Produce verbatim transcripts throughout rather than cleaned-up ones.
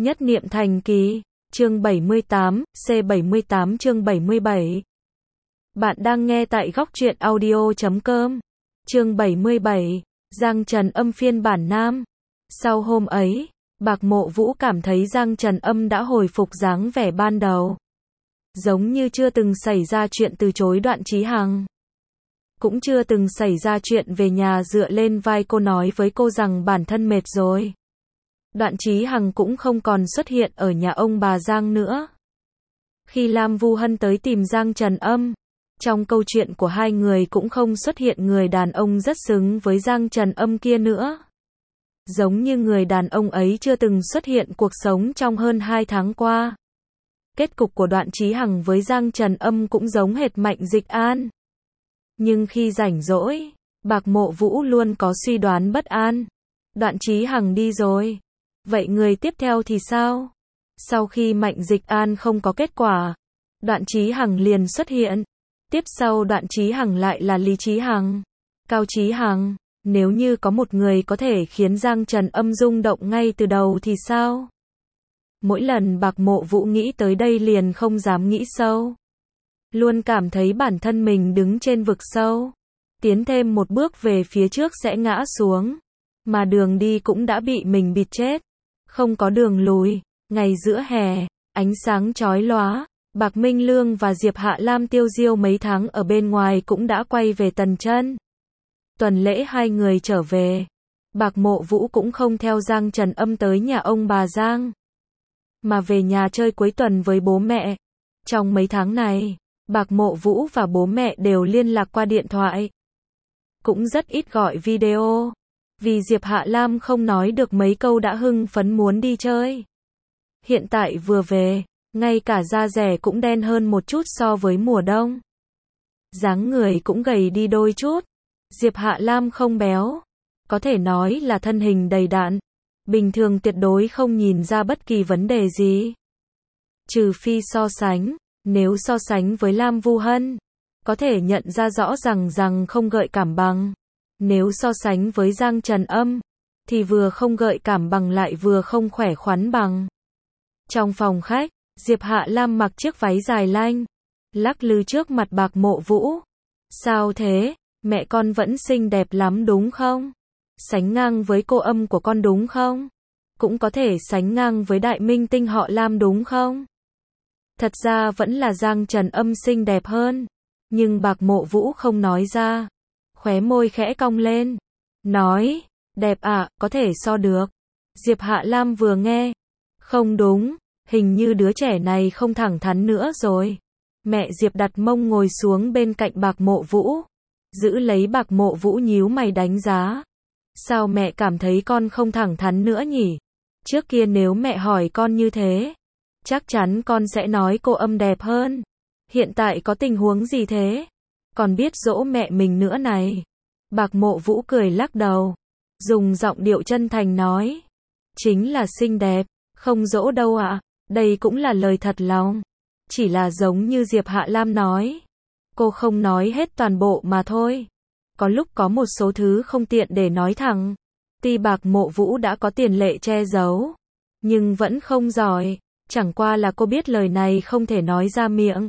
Nhất niệm thành kỳ, chương bảy mươi tám, C bảy mươi tám chương bảy mươi bảy. Bạn đang nghe tại góc truyện audio chấm com. Chương bảy mươi bảy, Giang Trần Âm phiên bản nam. Sau hôm ấy, Bạc Mộ Vũ cảm thấy Giang Trần Âm đã hồi phục dáng vẻ ban đầu. Giống như chưa từng xảy ra chuyện từ chối Đoạn Chí Hằng. Cũng chưa từng xảy ra chuyện về nhà dựa lên vai cô nói với cô rằng bản thân mệt rồi. Đoạn Chí Hằng cũng không còn xuất hiện ở nhà ông bà Giang nữa. Khi Lam Vu Hân tới tìm Giang Trần Âm, trong câu chuyện của hai người cũng không xuất hiện người đàn ông rất xứng với Giang Trần Âm kia nữa. Giống như người đàn ông ấy chưa từng xuất hiện cuộc sống trong hơn hai tháng qua. Kết cục của Đoạn Chí Hằng với Giang Trần Âm cũng giống hệt Mạnh Dịch An. Nhưng khi rảnh rỗi, Bạc Mộ Vũ luôn có suy đoán bất an. Đoạn Chí Hằng đi rồi. Vậy người tiếp theo thì sao? Sau khi Mạnh Dịch An không có kết quả, Đoạn Chí Hằng liền xuất hiện. Tiếp sau Đoạn Chí Hằng lại là Lý Chí Hằng, Cao Chí Hằng. Nếu như có một người có thể khiến Giang Trần Âm rung động ngay từ đầu thì sao? Mỗi lần Bạc Mộ Vũ nghĩ tới đây liền không dám nghĩ sâu. Luôn cảm thấy bản thân mình đứng trên vực sâu. Tiến thêm một bước về phía trước sẽ ngã xuống. Mà đường đi cũng đã bị mình bịt chết. Không có đường lùi. Ngày giữa hè, ánh sáng chói lóa. Bạc Minh Lương và Diệp Hạ Lam tiêu diêu mấy tháng ở bên ngoài cũng đã quay về Tần Chân. Tuần lễ hai người trở về. Bạc Mộ Vũ cũng không theo Giang Trần Âm tới nhà ông bà Giang. Mà về nhà chơi cuối tuần với bố mẹ. Trong mấy tháng này, Bạc Mộ Vũ và bố mẹ đều liên lạc qua điện thoại. Cũng rất ít gọi video. Vì Diệp Hạ Lam không nói được mấy câu đã hưng phấn muốn đi chơi. Hiện tại vừa về, ngay cả da dẻ cũng đen hơn một chút so với mùa đông. Dáng người cũng gầy đi đôi chút. Diệp Hạ Lam không béo. Có thể nói là thân hình đầy đặn. Bình thường tuyệt đối không nhìn ra bất kỳ vấn đề gì. Trừ phi so sánh. Nếu so sánh với Lam Vu Hân, có thể nhận ra rõ rằng rằng không gợi cảm bằng. Nếu so sánh với Giang Trần Âm, thì vừa không gợi cảm bằng lại vừa không khỏe khoắn bằng. Trong phòng khách, Diệp Hạ Lam mặc chiếc váy dài lanh, lắc lư trước mặt Bạc Mộ Vũ. Sao thế? Mẹ con vẫn xinh đẹp lắm đúng không? Sánh ngang với cô Âm của con đúng không? Cũng có thể sánh ngang với đại minh tinh họ Lam đúng không? Thật ra vẫn là Giang Trần Âm xinh đẹp hơn. Nhưng Bạc Mộ Vũ không nói ra. Khóe môi khẽ cong lên. Nói, đẹp ạ, à, có thể so được. Diệp Hạ Lam vừa nghe. Không đúng, hình như đứa trẻ này không thẳng thắn nữa rồi. Mẹ Diệp đặt mông ngồi xuống bên cạnh Bạc Mộ Vũ. Giữ lấy Bạc Mộ Vũ nhíu mày đánh giá. Sao mẹ cảm thấy con không thẳng thắn nữa nhỉ? Trước kia nếu mẹ hỏi con như thế, chắc chắn con sẽ nói cô Âm đẹp hơn. Hiện tại có tình huống gì thế? Còn biết dỗ mẹ mình nữa này. Bạc Mộ Vũ cười lắc đầu. Dùng giọng điệu chân thành nói. Chính là xinh đẹp. Không dỗ đâu ạ. À. Đây cũng là lời thật lòng. Chỉ là giống như Diệp Hạ Lam nói. Cô không nói hết toàn bộ mà thôi. Có lúc có một số thứ không tiện để nói thẳng. Tuy Bạc Mộ Vũ đã có tiền lệ che giấu. Nhưng vẫn không giỏi. Chẳng qua là cô biết lời này không thể nói ra miệng.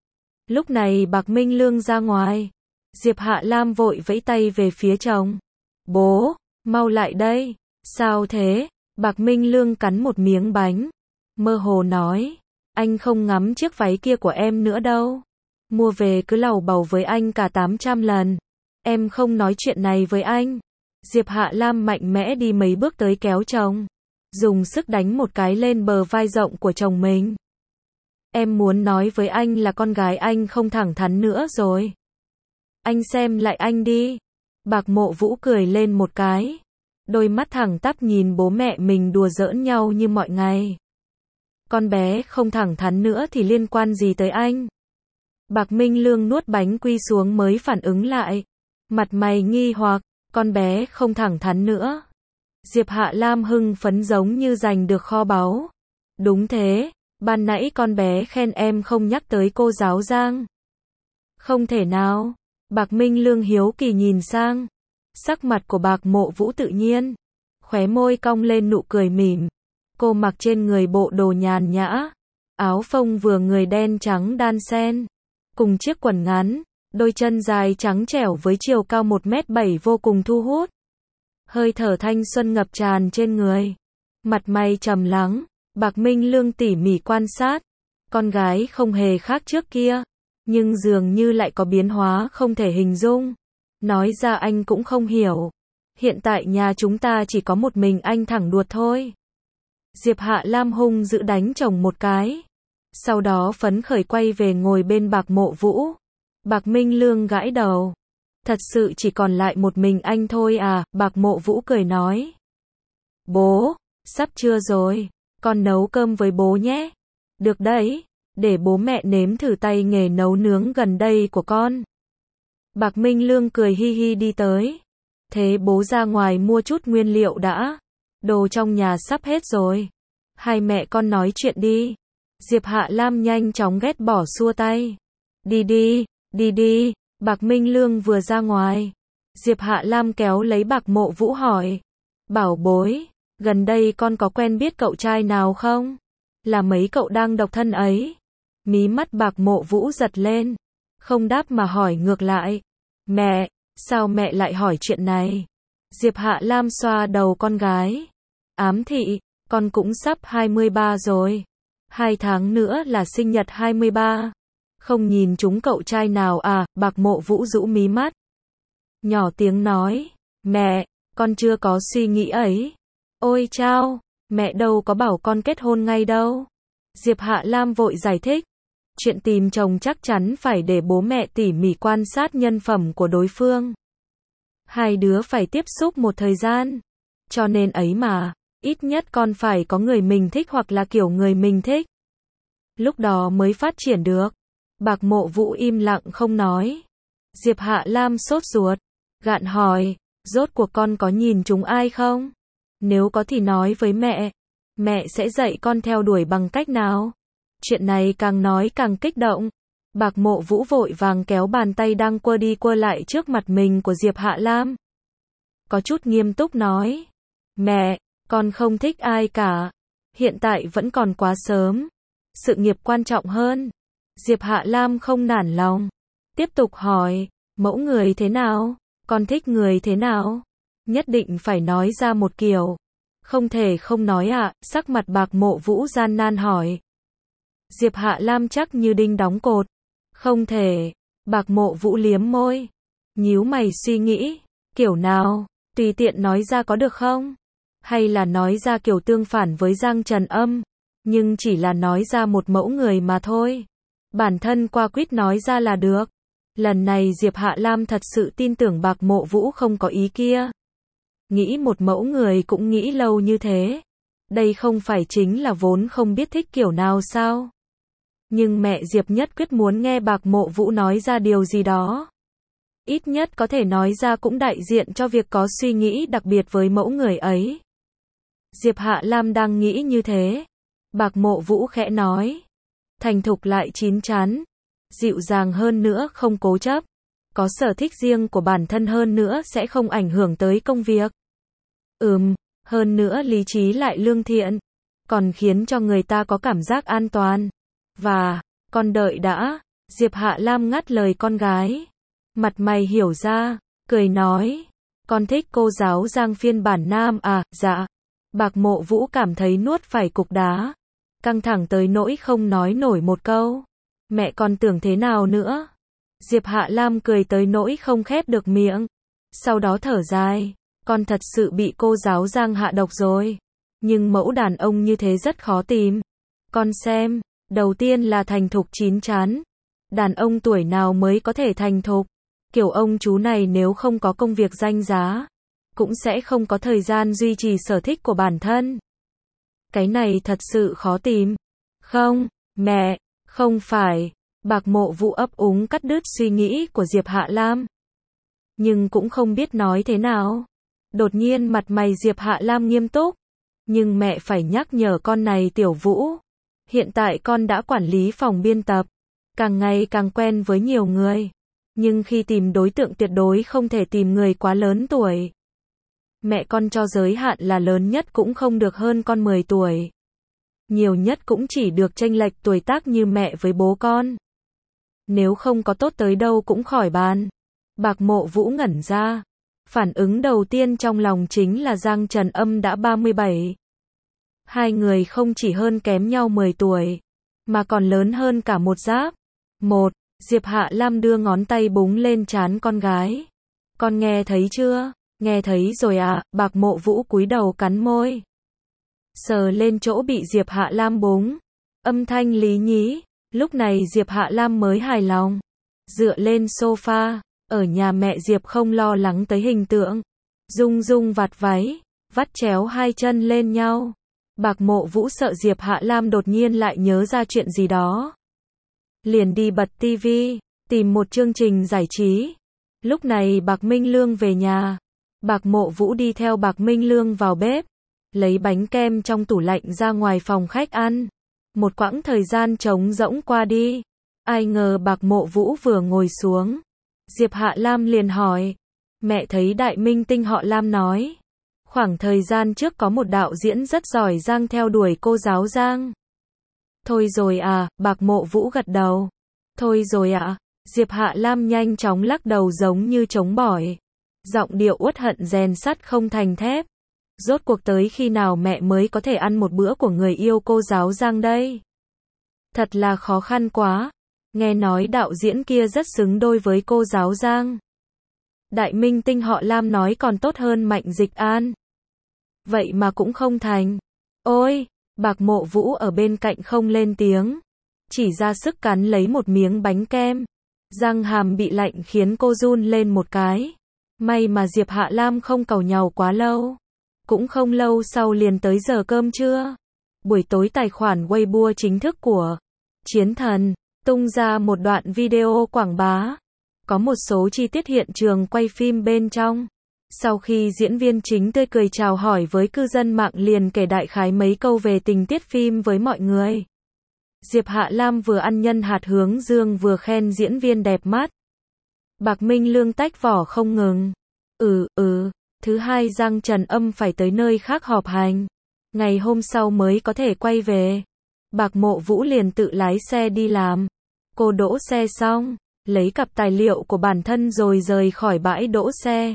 Lúc này Bạc Minh Lương ra ngoài. Diệp Hạ Lam vội vẫy tay về phía chồng. Bố, mau lại đây. Sao thế? Bạc Minh Lương cắn một miếng bánh. Mơ hồ nói. Anh không ngắm chiếc váy kia của em nữa đâu. Mua về cứ lầu bầu với anh cả tám trăm lần. Em không nói chuyện này với anh. Diệp Hạ Lam mạnh mẽ đi mấy bước tới kéo chồng. Dùng sức đánh một cái lên bờ vai rộng của chồng mình. Em muốn nói với anh là con gái anh không thẳng thắn nữa rồi. Anh xem lại anh đi. Bạc Mộ Vũ cười lên một cái. Đôi mắt thẳng tắp nhìn bố mẹ mình đùa giỡn nhau như mọi ngày. Con bé không thẳng thắn nữa thì liên quan gì tới anh? Bạc Minh Lương nuốt bánh quy xuống mới phản ứng lại. Mặt mày nghi hoặc, con bé không thẳng thắn nữa. Diệp Hạ Lam hưng phấn giống như giành được kho báu. Đúng thế, ban nãy con bé khen em không nhắc tới cô giáo Giang. Không thể nào. Bạc Minh Lương hiếu kỳ nhìn sang. Sắc mặt của Bạc Mộ Vũ tự nhiên. Khóe môi cong lên nụ cười mỉm. Cô mặc trên người bộ đồ nhàn nhã, áo phông vừa người đen trắng đan xen, cùng chiếc quần ngắn, đôi chân dài trắng trẻo với chiều cao một mét bảy vô cùng thu hút. Hơi thở thanh xuân ngập tràn trên người. Mặt mày trầm lắng, Bạc Minh Lương tỉ mỉ quan sát. Con gái không hề khác trước kia, nhưng dường như lại có biến hóa không thể hình dung. Nói ra anh cũng không hiểu. Hiện tại nhà chúng ta chỉ có một mình anh thẳng đuột thôi. Diệp Hạ Lam hung dữ đánh chồng một cái. Sau đó phấn khởi quay về ngồi bên Bạc Mộ Vũ. Bạc Minh Lương gãi đầu. Thật sự chỉ còn lại một mình anh thôi à, Bạc Mộ Vũ cười nói. Bố, sắp trưa rồi, con nấu cơm với bố nhé. Được đấy, để bố mẹ nếm thử tay nghề nấu nướng gần đây của con. Bạc Minh Lương cười hi hi đi tới. Thế bố ra ngoài mua chút nguyên liệu đã. Đồ trong nhà sắp hết rồi. Hai mẹ con nói chuyện đi. Diệp Hạ Lam nhanh chóng ghét bỏ xua tay. Đi đi, đi đi. Bạc Minh Lương vừa ra ngoài. Diệp Hạ Lam kéo lấy Bạc Mộ Vũ hỏi. Bảo bối, gần đây con có quen biết cậu trai nào không? Là mấy cậu đang độc thân ấy. Mí mắt Bạc Mộ Vũ giật lên. Không đáp mà hỏi ngược lại. Mẹ, sao mẹ lại hỏi chuyện này? Diệp Hạ Lam xoa đầu con gái. Ám thị, con cũng sắp hai mươi ba rồi. Hai tháng nữa là sinh nhật hai mươi ba. Không nhìn chúng cậu trai nào à? Bạc Mộ Vũ rũ mí mắt. Nhỏ tiếng nói. Mẹ, con chưa có suy nghĩ ấy. Ôi chao, mẹ đâu có bảo con kết hôn ngay đâu. Diệp Hạ Lam vội giải thích. Chuyện tìm chồng chắc chắn phải để bố mẹ tỉ mỉ quan sát nhân phẩm của đối phương. Hai đứa phải tiếp xúc một thời gian. Cho nên ấy mà, ít nhất con phải có người mình thích hoặc là kiểu người mình thích. Lúc đó mới phát triển được. Bạc Mộ Vũ im lặng không nói. Diệp Hạ Lam sốt ruột, gạn hỏi, rốt cuộc con có nhìn chúng ai không? Nếu có thì nói với mẹ. Mẹ sẽ dạy con theo đuổi bằng cách nào? Chuyện này càng nói càng kích động. Bạc Mộ Vũ vội vàng kéo bàn tay đang quơ đi quơ lại trước mặt mình của Diệp Hạ Lam. Có chút nghiêm túc nói. Mẹ, con không thích ai cả. Hiện tại vẫn còn quá sớm. Sự nghiệp quan trọng hơn. Diệp Hạ Lam không nản lòng. Tiếp tục hỏi, mẫu người thế nào? Con thích người thế nào? Nhất định phải nói ra một kiểu. Không thể không nói ạ, à, sắc mặt Bạc Mộ Vũ gian nan hỏi. Diệp Hạ Lam chắc như đinh đóng cột. Không thể. Bạc Mộ Vũ liếm môi. Nhíu mày suy nghĩ. Kiểu nào? Tùy tiện nói ra có được không? Hay là nói ra kiểu tương phản với Giang Trần Âm? Nhưng chỉ là nói ra một mẫu người mà thôi. Bản thân qua quýt nói ra là được. Lần này Diệp Hạ Lam thật sự tin tưởng Bạc Mộ Vũ không có ý kia. Nghĩ một mẫu người cũng nghĩ lâu như thế. Đây không phải chính là vốn không biết thích kiểu nào sao? Nhưng mẹ Diệp nhất quyết muốn nghe Bạc Mộ Vũ nói ra điều gì đó. Ít nhất có thể nói ra cũng đại diện cho việc có suy nghĩ đặc biệt với mẫu người ấy. Diệp Hạ Lam đang nghĩ như thế. Bạc Mộ Vũ khẽ nói. Thành thục lại chín chắn. Dịu dàng hơn nữa không cố chấp. Có sở thích riêng của bản thân hơn nữa sẽ không ảnh hưởng tới công việc. Ừm, hơn nữa lý trí lại lương thiện. Còn khiến cho người ta có cảm giác an toàn. Và, con đợi đã. Diệp Hạ Lam ngắt lời con gái. Mặt mày hiểu ra, cười nói. Con thích cô giáo Giang phiên bản nam à, dạ. Bạc Mộ Vũ cảm thấy nuốt phải cục đá. Căng thẳng tới nỗi không nói nổi một câu. Mẹ con tưởng thế nào nữa? Diệp Hạ Lam cười tới nỗi không khép được miệng. Sau đó thở dài. Con thật sự bị cô giáo Giang hạ độc rồi. Nhưng mẫu đàn ông như thế rất khó tìm. Con xem, đầu tiên là thành thục chín chắn. Đàn ông tuổi nào mới có thể thành thục? Kiểu ông chú này nếu không có công việc danh giá, cũng sẽ không có thời gian duy trì sở thích của bản thân. Cái này thật sự khó tìm. Không, mẹ, không phải. Bạc Mộ Vũ ấp úng cắt đứt suy nghĩ của Diệp Hạ Lam. Nhưng cũng không biết nói thế nào. Đột nhiên mặt mày Diệp Hạ Lam nghiêm túc. Nhưng mẹ phải nhắc nhở con này Tiểu Vũ. Hiện tại con đã quản lý phòng biên tập. Càng ngày càng quen với nhiều người. Nhưng khi tìm đối tượng tuyệt đối không thể tìm người quá lớn tuổi. Mẹ con cho giới hạn là lớn nhất cũng không được hơn con mười tuổi. Nhiều nhất cũng chỉ được chênh lệch tuổi tác như mẹ với bố con. Nếu không có tốt tới đâu cũng khỏi bàn. Bạc Mộ Vũ ngẩn ra. Phản ứng đầu tiên trong lòng chính là Giang Trần Âm đã ba mươi bảy. Hai người không chỉ hơn kém nhau mười tuổi, mà còn lớn hơn cả một giáp. Một, Diệp Hạ Lam đưa ngón tay búng lên trán con gái. Con nghe thấy chưa? Nghe thấy rồi ạ, Bạc Mộ Vũ cúi đầu cắn môi. Sờ lên chỗ bị Diệp Hạ Lam búng. Âm thanh lý nhí. Lúc này Diệp Hạ Lam mới hài lòng. Dựa lên sofa. Ở nhà mẹ Diệp không lo lắng tới hình tượng. Dung dung vạt váy. Vắt chéo hai chân lên nhau. Bạc Mộ Vũ sợ Diệp Hạ Lam đột nhiên lại nhớ ra chuyện gì đó. Liền đi bật tivi. Tìm một chương trình giải trí. Lúc này Bạc Minh Lương về nhà. Bạc Mộ Vũ đi theo Bạc Minh Lương vào bếp. Lấy bánh kem trong tủ lạnh ra ngoài phòng khách ăn. Một quãng thời gian trống rỗng qua đi. Ai ngờ Bạc Mộ Vũ vừa ngồi xuống. Diệp Hạ Lam liền hỏi. Mẹ thấy đại minh tinh họ Lam nói. Khoảng thời gian trước có một đạo diễn rất giỏi Giang theo đuổi cô giáo Giang. Thôi rồi à, Bạc Mộ Vũ gật đầu. Thôi rồi ạ. À. Diệp Hạ Lam nhanh chóng lắc đầu giống như chống bỏi. Giọng điệu uất hận rèn sắt không thành thép. Rốt cuộc tới khi nào mẹ mới có thể ăn một bữa của người yêu cô giáo Giang đây? Thật là khó khăn quá. Nghe nói đạo diễn kia rất xứng đôi với cô giáo Giang. Đại minh tinh họ Lam nói còn tốt hơn Mạnh Dịch An. Vậy mà cũng không thành. Ôi, Bạc Mộ Vũ ở bên cạnh không lên tiếng. Chỉ ra sức cắn lấy một miếng bánh kem. Răng hàm bị lạnh khiến cô run lên một cái. May mà Diệp Hạ Lam không càu nhàu quá lâu. Cũng không lâu sau liền tới giờ cơm trưa. Buổi tối tài khoản Weibo chính thức của Chiến Thần tung ra một đoạn video quảng bá. Có một số chi tiết hiện trường quay phim bên trong. Sau khi diễn viên chính tươi cười chào hỏi với cư dân mạng liền kể đại khái mấy câu về tình tiết phim với mọi người. Diệp Hạ Lam vừa ăn nhân hạt hướng dương vừa khen diễn viên đẹp mắt. Bạc Minh Lương tách vỏ không ngừng. Ừ, ừ, thứ hai Giang Trần Âm phải tới nơi khác họp hành. Ngày hôm sau mới có thể quay về. Bạc Mộ Vũ liền tự lái xe đi làm. Cô đỗ xe xong, lấy cặp tài liệu của bản thân rồi rời khỏi bãi đỗ xe.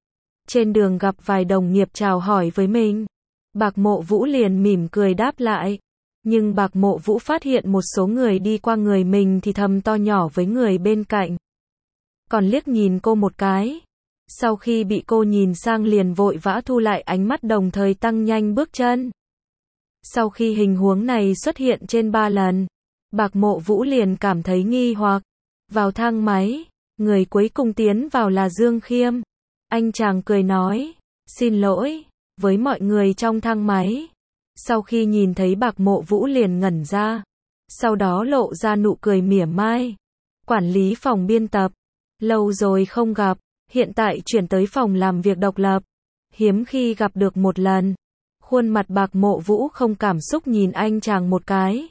Trên đường gặp vài đồng nghiệp chào hỏi với mình. Bạc Mộ Vũ liền mỉm cười đáp lại. Nhưng Bạc Mộ Vũ phát hiện một số người đi qua người mình thì thầm to nhỏ với người bên cạnh. Còn liếc nhìn cô một cái. Sau khi bị cô nhìn sang liền vội vã thu lại ánh mắt đồng thời tăng nhanh bước chân. Sau khi hình huống này xuất hiện trên ba lần, Bạc Mộ Vũ liền cảm thấy nghi hoặc. Vào thang máy, người cuối cùng tiến vào là Dương Khiêm. Anh chàng cười nói, xin lỗi, với mọi người trong thang máy. Sau khi nhìn thấy Bạc Mộ Vũ liền ngẩn ra. Sau đó lộ ra nụ cười mỉa mai. Quản lý phòng biên tập. Lâu rồi không gặp, hiện tại chuyển tới phòng làm việc độc lập. Hiếm khi gặp được một lần. Khuôn mặt Bạc Mộ Vũ không cảm xúc nhìn anh chàng một cái.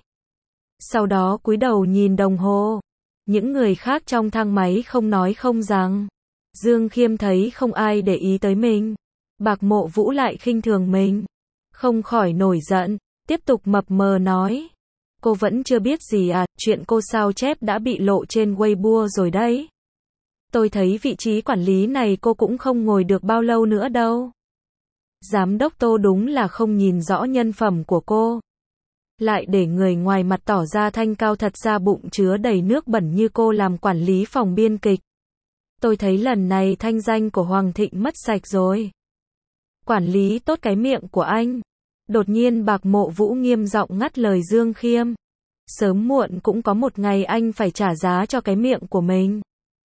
Sau đó cúi đầu nhìn đồng hồ. Những người khác trong thang máy không nói không rằng. Dương Khiêm thấy không ai để ý tới mình. Bạc Mộ Vũ lại khinh thường mình. Không khỏi nổi giận, tiếp tục mập mờ nói. Cô vẫn chưa biết gì à, chuyện cô sao chép đã bị lộ trên Weibo rồi đấy. Tôi thấy vị trí quản lý này cô cũng không ngồi được bao lâu nữa đâu. Giám đốc Tô đúng là không nhìn rõ nhân phẩm của cô. Lại để người ngoài mặt tỏ ra thanh cao thật ra bụng chứa đầy nước bẩn như cô làm quản lý phòng biên kịch. Tôi thấy lần này thanh danh của Hoàng Thịnh mất sạch rồi. Quản lý tốt cái miệng của anh. Đột nhiên Bạc Mộ Vũ nghiêm giọng ngắt lời Dương Khiêm. Sớm muộn cũng có một ngày anh phải trả giá cho cái miệng của mình.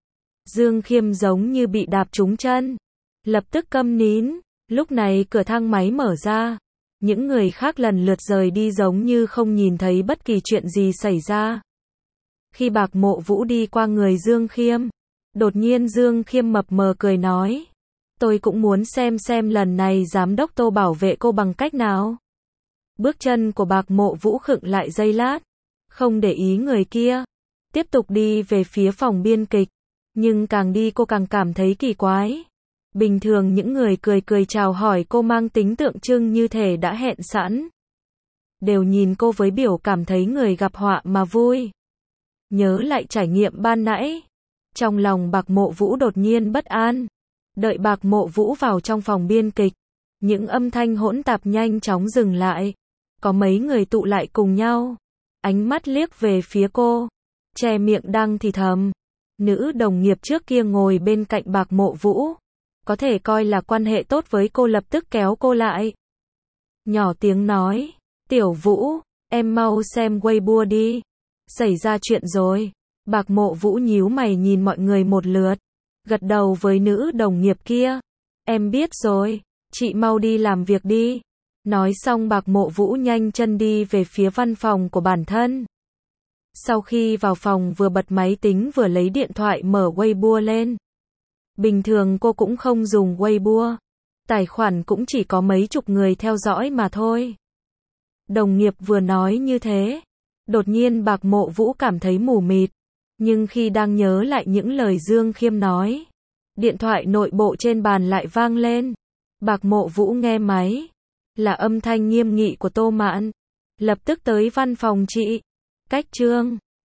Dương Khiêm giống như bị đạp trúng chân. Lập tức câm nín. Lúc này cửa thang máy mở ra. Những người khác lần lượt rời đi giống như không nhìn thấy bất kỳ chuyện gì xảy ra. Khi Bạc Mộ Vũ đi qua người Dương Khiêm, đột nhiên Dương Khiêm mập mờ cười nói. Tôi cũng muốn xem xem lần này giám đốc Tô bảo vệ cô bằng cách nào. Bước chân của Bạc Mộ Vũ khựng lại giây lát. Không để ý người kia. Tiếp tục đi về phía phòng biên kịch. Nhưng càng đi cô càng cảm thấy kỳ quái. Bình thường những người cười cười chào hỏi cô mang tính tượng trưng như thể đã hẹn sẵn. Đều nhìn cô với biểu cảm thấy người gặp họa mà vui. Nhớ lại trải nghiệm ban nãy. Trong lòng Bạc Mộ Vũ đột nhiên bất an. Đợi Bạc Mộ Vũ vào trong phòng biên kịch. Những âm thanh hỗn tạp nhanh chóng dừng lại. Có mấy người tụ lại cùng nhau. Ánh mắt liếc về phía cô. Che miệng đang thì thầm. Nữ đồng nghiệp trước kia ngồi bên cạnh Bạc Mộ Vũ. Có thể coi là quan hệ tốt với cô, lập tức kéo cô lại. Nhỏ tiếng nói. Tiểu Vũ, em mau xem Weibo đi. Xảy ra chuyện rồi. Bạc Mộ Vũ nhíu mày nhìn mọi người một lượt. Gật đầu với nữ đồng nghiệp kia. Em biết rồi. Chị mau đi làm việc đi. Nói xong Bạc Mộ Vũ nhanh chân đi về phía văn phòng của bản thân. Sau khi vào phòng vừa bật máy tính vừa lấy điện thoại mở Weibo lên. Bình thường cô cũng không dùng Weibo. Tài khoản cũng chỉ có mấy chục người theo dõi mà thôi. Đồng nghiệp vừa nói như thế. Đột nhiên Bạc Mộ Vũ cảm thấy mù mịt. Nhưng khi đang nhớ lại những lời Dương Khiêm nói. Điện thoại nội bộ trên bàn lại vang lên. Bạc Mộ Vũ nghe máy. Là âm thanh nghiêm nghị của Tô Mạn. Lập tức tới văn phòng chị. Cách Trương.